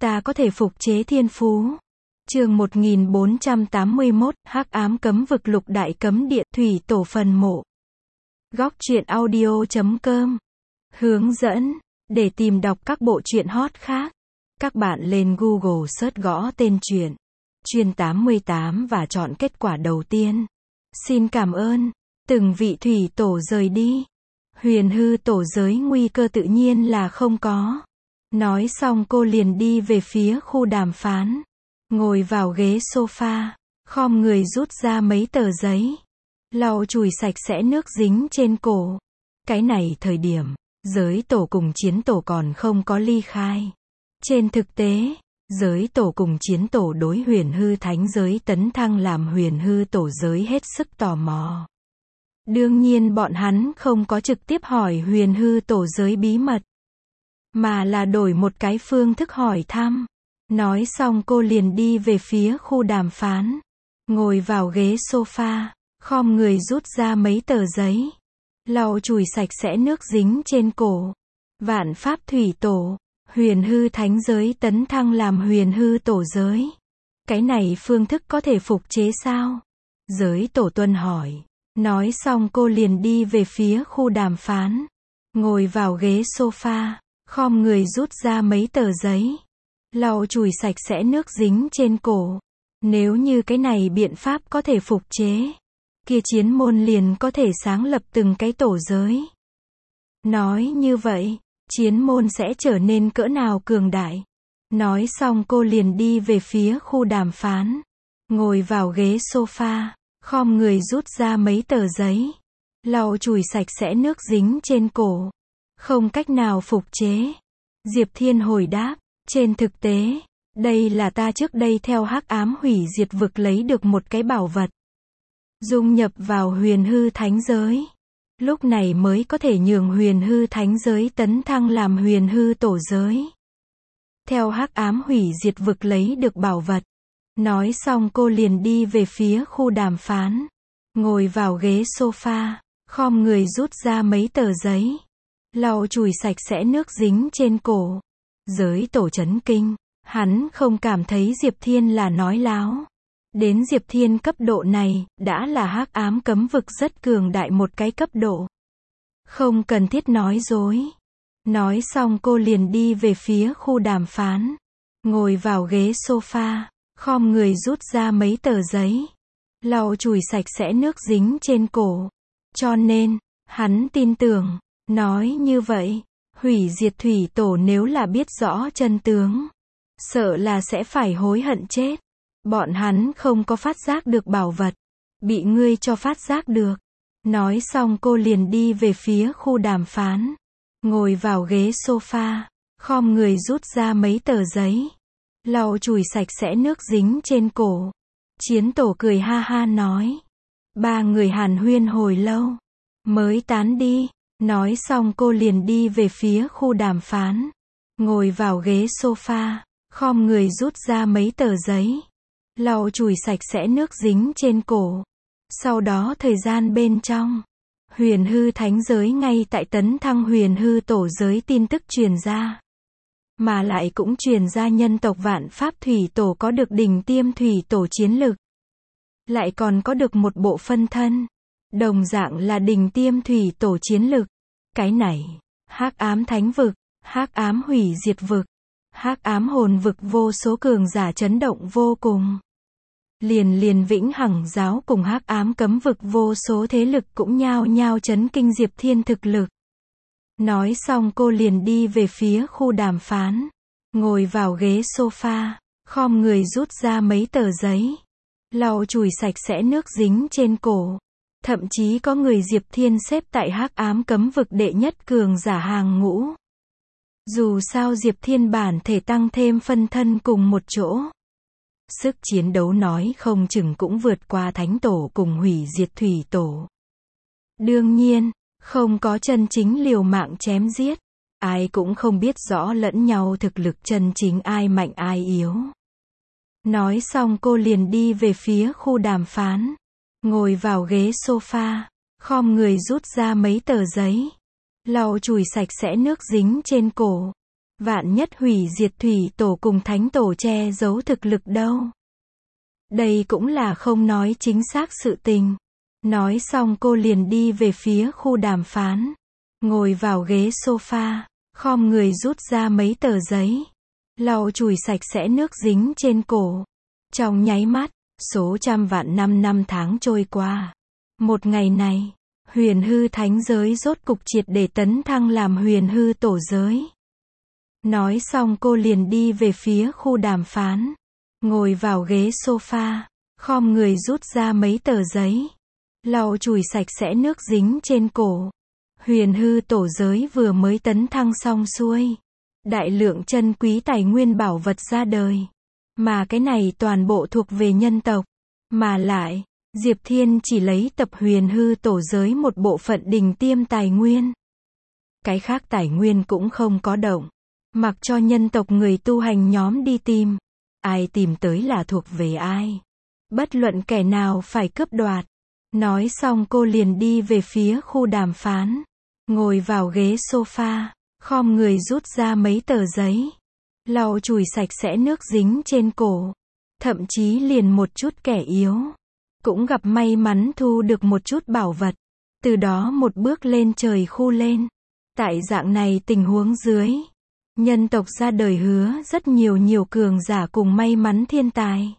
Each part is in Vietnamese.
ta có thể phục chế thiên phú. Chương 1481, Hắc ám cấm vực lục đại cấm địa, thủy tổ phần mộ. Góc truyện audio.com. Hướng dẫn. Để tìm đọc các bộ truyện hot khác, các bạn lên Google search gõ tên truyện Chuyên 88 và chọn kết quả đầu tiên. Xin cảm ơn. Từng vị thủy tổ rời đi. Huyền hư tổ giới nguy cơ tự nhiên là không có. Nói xong cô liền đi về phía khu đàm phán. Ngồi vào ghế sofa, khom người rút ra mấy tờ giấy. Lau chùi sạch sẽ nước dính trên cổ. Cái này thời điểm, giới tổ cùng chiến tổ còn không có ly khai. Trên thực tế, giới tổ cùng chiến tổ đối huyền hư thánh giới tấn thăng làm huyền hư tổ giới hết sức tò mò. Đương nhiên bọn hắn không có trực tiếp hỏi huyền hư tổ giới bí mật, mà là đổi một cái phương thức hỏi thăm. Nói xong cô liền đi về phía khu đàm phán. Ngồi vào ghế sofa, khom người rút ra mấy tờ giấy. Lau chùi sạch sẽ nước dính trên cổ. Vạn pháp thủy tổ, huyền hư thánh giới tấn thăng làm huyền hư tổ giới. Cái này phương thức có thể phục chế sao? Giới tổ tuân hỏi. Nói xong cô liền đi về phía khu đàm phán. Ngồi vào ghế sofa, khom người rút ra mấy tờ giấy. Lau chùi sạch sẽ nước dính trên cổ. Nếu như cái này biện pháp có thể phục chế, kia chiến môn liền có thể sáng lập từng cái tổ giới. Nói như vậy, chiến môn sẽ trở nên cỡ nào cường đại. Nói xong cô liền đi về phía khu đàm phán. Ngồi vào ghế sofa, khom người rút ra mấy tờ giấy. Lau chùi sạch sẽ nước dính trên cổ. Không cách nào phục chế. Diệp Thiên hồi đáp. Trên thực tế, đây là ta trước đây theo hắc ám hủy diệt vực lấy được một cái bảo vật. Dung nhập vào huyền hư thánh giới. Lúc này mới có thể nhường huyền hư thánh giới tấn thăng làm huyền hư tổ giới. Theo hắc ám hủy diệt vực lấy được bảo vật. Nói xong cô liền đi về phía khu đàm phán. Ngồi vào ghế sofa, khom người rút ra mấy tờ giấy. Lau chùi sạch sẽ nước dính trên cổ. Giới tổ chấn kinh, hắn không cảm thấy Diệp Thiên là nói láo. Đến Diệp Thiên cấp độ này, đã là hắc ám cấm vực rất cường đại một cái cấp độ. Không cần thiết nói dối. Nói xong cô liền đi về phía khu đàm phán. Ngồi vào ghế sofa, khom người rút ra mấy tờ giấy. Lau chùi sạch sẽ nước dính trên cổ. Cho nên, hắn tin tưởng, nói như vậy. Hủy diệt thủy tổ nếu là biết rõ chân tướng, sợ là sẽ phải hối hận chết. Bọn hắn không có phát giác được bảo vật, bị ngươi cho phát giác được. Nói xong cô liền đi về phía khu đàm phán. Ngồi vào ghế sofa, khom người rút ra mấy tờ giấy. Lau chùi sạch sẽ nước dính trên cổ. Chiến tổ cười ha ha nói. Ba người hàn huyên hồi lâu, mới tán đi. Nói xong cô liền đi về phía khu đàm phán. Ngồi vào ghế sofa, khom người rút ra mấy tờ giấy. Lau chùi sạch sẽ nước dính trên cổ. Sau đó thời gian bên trong, huyền hư thánh giới ngay tại tấn thăng huyền hư tổ giới tin tức truyền ra. Mà lại cũng truyền ra nhân tộc vạn pháp thủy tổ có được đỉnh tiêm thủy tổ chiến lực. Lại còn có được một bộ phân thân. Đồng dạng là đỉnh tiêm thủy tổ chiến lực. Cái này, hắc ám thánh vực, hắc ám hủy diệt vực, hắc ám hồn vực vô số cường giả chấn động vô cùng. Liền vĩnh hằng giáo cùng hắc ám cấm vực vô số thế lực cũng nhao nhao chấn kinh Diệp Thiên thực lực. Nói xong cô liền đi về phía khu đàm phán. Ngồi vào ghế sofa, khom người rút ra mấy tờ giấy. Lau chùi sạch sẽ nước dính trên cổ. Thậm chí có người Diệp Thiên xếp tại hắc ám cấm vực đệ nhất cường giả hàng ngũ. Dù sao Diệp Thiên bản thể tăng thêm phân thân cùng một chỗ. Sức chiến đấu nói không chừng cũng vượt qua thánh tổ cùng hủy diệt thủy tổ. Đương nhiên, không có chân chính liều mạng chém giết. Ai cũng không biết rõ lẫn nhau thực lực chân chính ai mạnh ai yếu. Nói xong cô liền đi về phía khu đàm phán. Ngồi vào ghế sofa, khom người rút ra mấy tờ giấy. Lau chùi sạch sẽ nước dính trên cổ. Vạn nhất hủy diệt thủy tổ cùng thánh tổ che giấu thực lực đâu. Đây cũng là không nói chính xác sự tình. Nói xong cô liền đi về phía khu đàm phán. Ngồi vào ghế sofa, khom người rút ra mấy tờ giấy. Lau chùi sạch sẽ nước dính trên cổ. Trong nháy mắt, số trăm vạn năm tháng trôi qua. Một ngày này, huyền hư thánh giới rốt cục triệt để tấn thăng làm huyền hư tổ giới. Nói xong cô liền đi về phía khu đàm phán. Ngồi vào ghế sofa, khom người rút ra mấy tờ giấy. Lau chùi sạch sẽ nước dính trên cổ. Huyền hư tổ giới vừa mới tấn thăng xong xuôi. Đại lượng chân quý tài nguyên bảo vật ra đời. Mà cái này toàn bộ thuộc về nhân tộc. Mà lại, Diệp Thiên chỉ lấy tập huyền hư tổ giới một bộ phận đỉnh tiêm tài nguyên. Cái khác tài nguyên cũng không có động. Mặc cho nhân tộc người tu hành nhóm đi tìm. Ai tìm tới là thuộc về ai. Bất luận kẻ nào phải cướp đoạt. Nói xong cô liền đi về phía khu đàm phán. Ngồi vào ghế sofa, khom người rút ra mấy tờ giấy. Lau chùi sạch sẽ nước dính trên cổ. Thậm chí liền một chút kẻ yếu. Cũng gặp may mắn thu được một chút bảo vật. Từ đó một bước lên trời khu lên. Tại dạng này tình huống dưới. Nhân tộc ra đời hứa rất nhiều cường giả cùng may mắn thiên tài.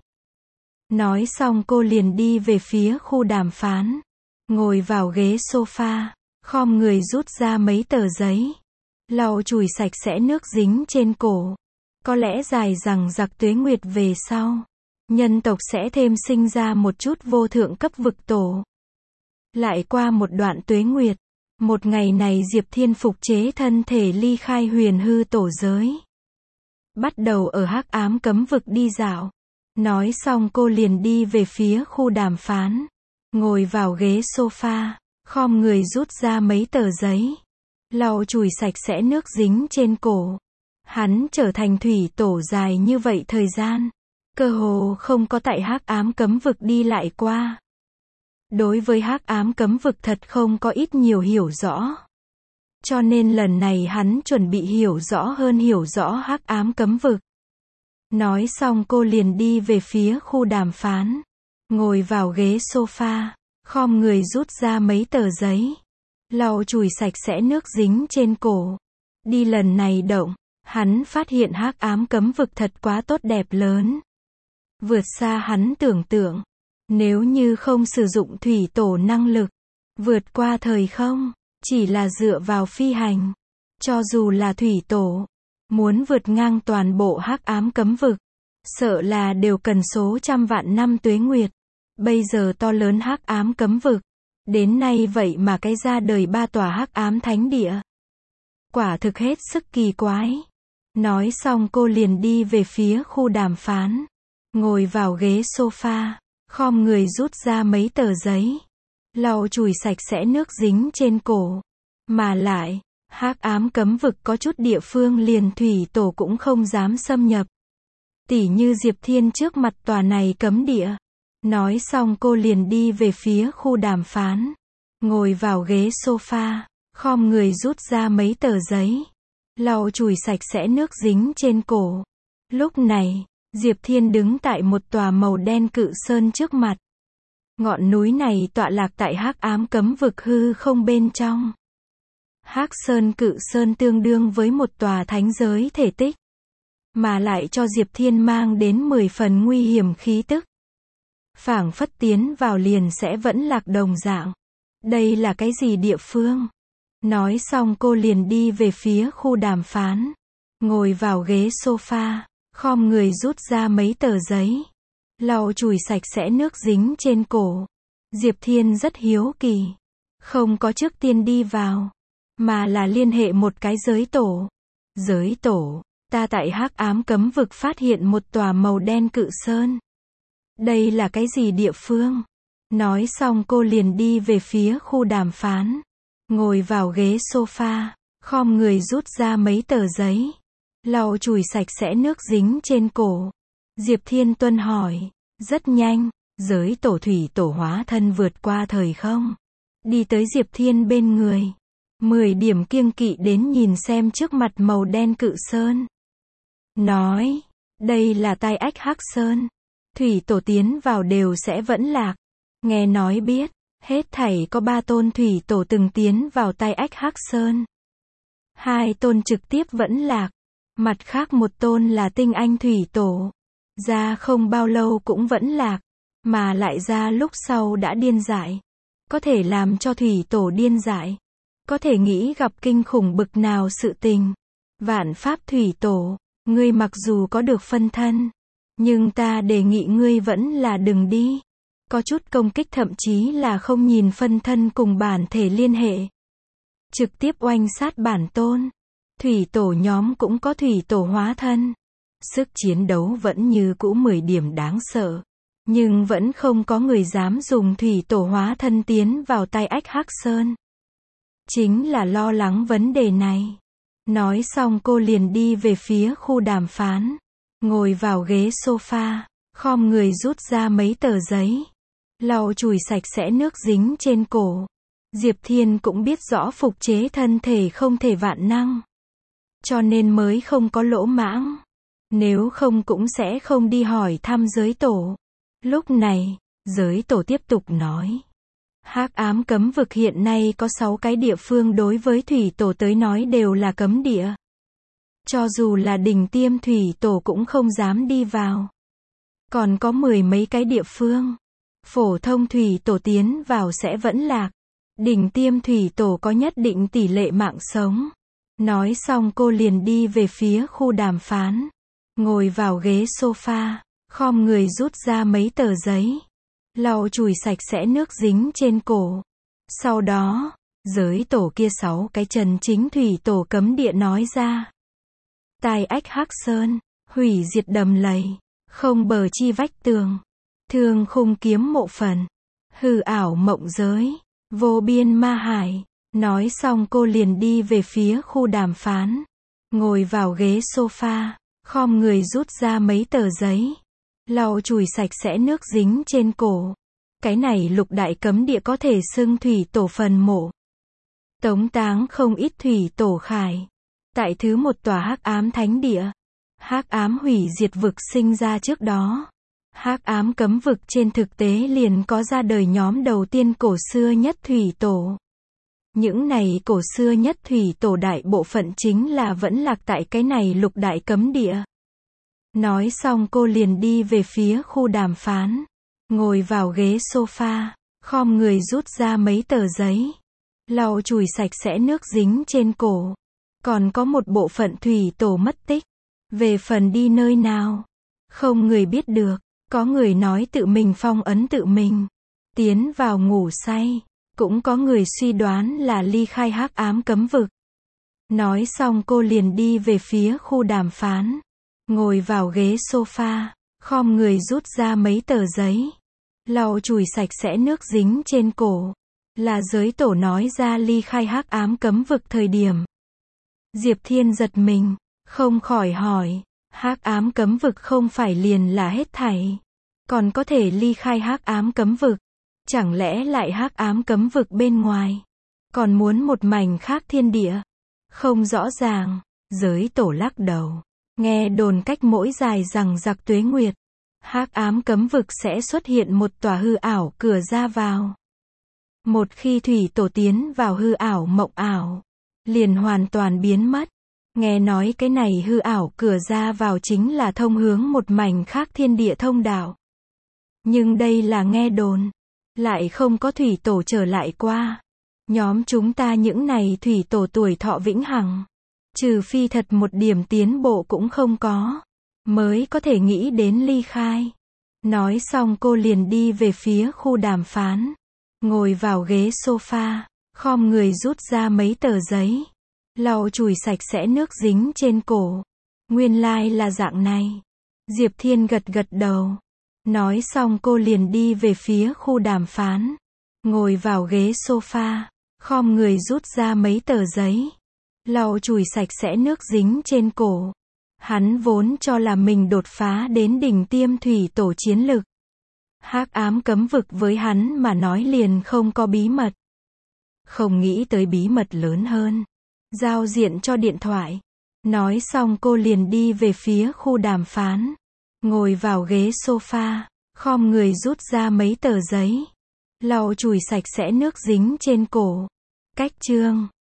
Nói xong cô liền đi về phía khu đàm phán. Ngồi vào ghế sofa, khom người rút ra mấy tờ giấy. Lau chùi sạch sẽ nước dính trên cổ. Có lẽ dài rằng giặc tuế nguyệt về sau. Nhân tộc sẽ thêm sinh ra một chút vô thượng cấp vực tổ. Lại qua một đoạn tuế nguyệt. Một ngày này Diệp Thiên phục chế thân thể ly khai huyền hư tổ giới. Bắt đầu ở hắc ám cấm vực đi dạo. Nói xong cô liền đi về phía khu đàm phán. Ngồi vào ghế sofa, khom người rút ra mấy tờ giấy. Lau chùi sạch sẽ nước dính trên cổ. Hắn trở thành thủy tổ dài như vậy thời gian. Cơ hồ không có tại hắc ám cấm vực đi lại qua. Đối với hắc ám cấm vực thật không có ít nhiều hiểu rõ. Cho nên lần này hắn chuẩn bị hiểu rõ hắc ám cấm vực. Nói xong cô liền đi về phía khu đàm phán. Ngồi vào ghế sofa, khom người rút ra mấy tờ giấy. Lau chùi sạch sẽ nước dính trên cổ. Đi lần này động, hắn phát hiện hắc ám cấm vực thật quá tốt đẹp lớn. Vượt xa hắn tưởng tượng. Nếu như không sử dụng thủy tổ năng lực, vượt qua thời không, chỉ là dựa vào phi hành. Cho dù là thủy tổ, muốn vượt ngang toàn bộ hắc ám cấm vực, sợ là đều cần số trăm vạn năm tuế nguyệt. Bây giờ to lớn hắc ám cấm vực, đến nay vậy mà cái ra đời 3 tòa hắc ám thánh địa. Quả thực hết sức kỳ quái. Nói xong cô liền đi về phía khu đàm phán. Ngồi vào ghế sofa, khom người rút ra mấy tờ giấy. Lau chùi sạch sẽ nước dính trên cổ. Mà lại, hắc ám cấm vực có chút địa phương liền thủy tổ cũng không dám xâm nhập. Tỉ như Diệp Thiên trước mặt tòa này cấm địa. Nói xong cô liền đi về phía khu đàm phán. Ngồi vào ghế sofa, khom người rút ra mấy tờ giấy. Lau chùi sạch sẽ nước dính trên cổ. Lúc này, Diệp Thiên đứng tại một tòa màu đen cự sơn trước mặt. Ngọn núi này tọa lạc tại hắc ám cấm vực hư không bên trong. Hắc sơn cự sơn tương đương với một tòa thánh giới thể tích. Mà lại cho Diệp Thiên mang đến 10 phần nguy hiểm khí tức. Phảng phất tiến vào liền sẽ vẫn lạc đồng dạng. Đây là cái gì địa phương? Nói xong cô liền đi về phía khu đàm phán. Ngồi vào ghế sofa, khom người rút ra mấy tờ giấy. Lau chùi sạch sẽ nước dính trên cổ. Diệp Thiên rất hiếu kỳ. Không có trước tiên đi vào, mà là liên hệ một cái giới tổ. Giới tổ, ta tại hắc ám cấm vực phát hiện một tòa màu đen cự sơn. Đây là cái gì địa phương? Nói xong cô liền đi về phía khu đàm phán. Ngồi vào ghế sofa, khom người rút ra mấy tờ giấy. Lau chùi sạch sẽ nước dính trên cổ. Diệp Thiên tuân hỏi. Rất nhanh, giới tổ thủy tổ hóa thân vượt qua thời không. Đi tới Diệp Thiên bên người. 10 điểm kiêng kỵ đến nhìn xem trước mặt màu đen cự sơn. Nói, đây là tai ách hắc sơn. Thủy tổ tiến vào đều sẽ vẫn lạc. Nghe nói biết, hết thảy có 3 tôn thủy tổ từng tiến vào tai ách hắc sơn. 2 tôn trực tiếp vẫn lạc. Mặt khác 1 tôn là tinh anh thủy tổ. Ra không bao lâu cũng vẫn lạc. Mà lại ra lúc sau đã điên dại. Có thể làm cho thủy tổ điên dại. Có thể nghĩ gặp kinh khủng bực nào sự tình. Vạn pháp thủy tổ, ngươi mặc dù có được phân thân. Nhưng ta đề nghị ngươi vẫn là đừng đi. Có chút công kích thậm chí là không nhìn phân thân cùng bản thể liên hệ. Trực tiếp oanh sát bản tôn. Thủy tổ nhóm cũng có thủy tổ hóa thân. Sức chiến đấu vẫn như cũ 10 điểm đáng sợ. Nhưng vẫn không có người dám dùng thủy tổ hóa thân tiến vào tai ách hắc sơn. Chính là lo lắng vấn đề này. Nói xong cô liền đi về phía khu đàm phán. Ngồi vào ghế sofa, khom người rút ra mấy tờ giấy. Lau chùi sạch sẽ nước dính trên cổ. Diệp Thiên cũng biết rõ phục chế thân thể không thể vạn năng. Cho nên mới không có lỗ mãng. Nếu không cũng sẽ không đi hỏi thăm giới tổ. Lúc này, giới tổ tiếp tục nói. Hắc ám cấm vực hiện nay có 6 cái địa phương đối với thủy tổ tới nói đều là cấm địa. Cho dù là đỉnh tiêm thủy tổ cũng không dám đi vào. Còn có 10 mấy cái địa phương. Phổ thông thủy tổ tiến vào sẽ vẫn lạc. Đỉnh tiêm thủy tổ có nhất định tỷ lệ mạng sống. Nói xong cô liền đi về phía khu đàm phán. Ngồi vào ghế sofa, khom người rút ra mấy tờ giấy. Lau chùi sạch sẽ nước dính trên cổ. Sau đó, giới tổ kia 6 cái chân chính thủy tổ cấm địa nói ra. Tai ách hắc sơn, hủy diệt đầm lầy, không bờ chi vách tường, thương khung kiếm mộ phần, hư ảo mộng giới, vô biên ma hải. Nói xong cô liền đi về phía khu đàm phán. Ngồi vào ghế sofa, khom người rút ra mấy tờ giấy. Lau chùi sạch sẽ nước dính trên cổ. Cái này lục đại cấm địa có thể xưng thủy tổ phần mộ. Tống táng không ít thủy tổ khải. Tại thứ 1 tòa hắc ám thánh địa. Hắc ám hủy diệt vực sinh ra trước đó. Hắc ám cấm vực trên thực tế liền có ra đời nhóm đầu tiên cổ xưa nhất thủy tổ. Những này cổ xưa nhất thủy tổ đại bộ phận chính là vẫn lạc tại cái này lục đại cấm địa. Nói xong cô liền đi về phía khu đàm phán. Ngồi vào ghế sofa, khom người rút ra mấy tờ giấy. Lau chùi sạch sẽ nước dính trên cổ. Còn có một bộ phận thủy tổ mất tích. Về phần đi nơi nào, không người biết được. Có người nói tự mình phong ấn tự mình, tiến vào ngủ say. Cũng có người suy đoán là ly khai hắc ám cấm vực. Nói xong cô liền đi về phía khu đàm phán. Ngồi vào ghế sofa, khom người rút ra mấy tờ giấy. Lau chùi sạch sẽ nước dính trên cổ. Là giới tổ nói ra ly khai hắc ám cấm vực thời điểm. Diệp Thiên giật mình, không khỏi hỏi. Hắc ám cấm vực không phải liền là hết thảy. Còn có thể ly khai hắc ám cấm vực. Chẳng lẽ lại hắc ám cấm vực bên ngoài. Còn muốn một mảnh khác thiên địa. Không rõ ràng. Giới tổ lắc đầu. Nghe đồn cách mỗi dài rằng giặc tuế nguyệt. Hắc ám cấm vực sẽ xuất hiện một tòa hư ảo cửa ra vào. Một khi thủy tổ tiến vào hư ảo mộng ảo. Liền hoàn toàn biến mất. Nghe nói cái này hư ảo cửa ra vào chính là thông hướng một mảnh khác thiên địa thông đạo. Nhưng đây là nghe đồn. Lại không có thủy tổ trở lại qua. Nhóm chúng ta những này thủy tổ tuổi thọ vĩnh hằng. Trừ phi thật một điểm tiến bộ cũng không có. Mới có thể nghĩ đến ly khai. Nói xong cô liền đi về phía khu đàm phán. Ngồi vào ghế sofa, khom người rút ra mấy tờ giấy. Lau chùi sạch sẽ nước dính trên cổ. Nguyên lai là dạng này. Diệp Thiên gật gật đầu. Nói xong cô liền đi về phía khu đàm phán. Ngồi vào ghế sofa, khom người rút ra mấy tờ giấy. Lau chùi sạch sẽ nước dính trên cổ. Hắn vốn cho là mình đột phá đến đỉnh tiêm thủy tổ chiến lực. Hắc ám cấm vực với hắn mà nói liền không có bí mật. Không nghĩ tới bí mật lớn hơn. Giao diện cho điện thoại. Nói xong cô liền đi về phía khu đàm phán. Ngồi vào ghế sofa, khom người rút ra mấy tờ giấy. Lau chùi sạch sẽ nước dính trên cổ. Cách chương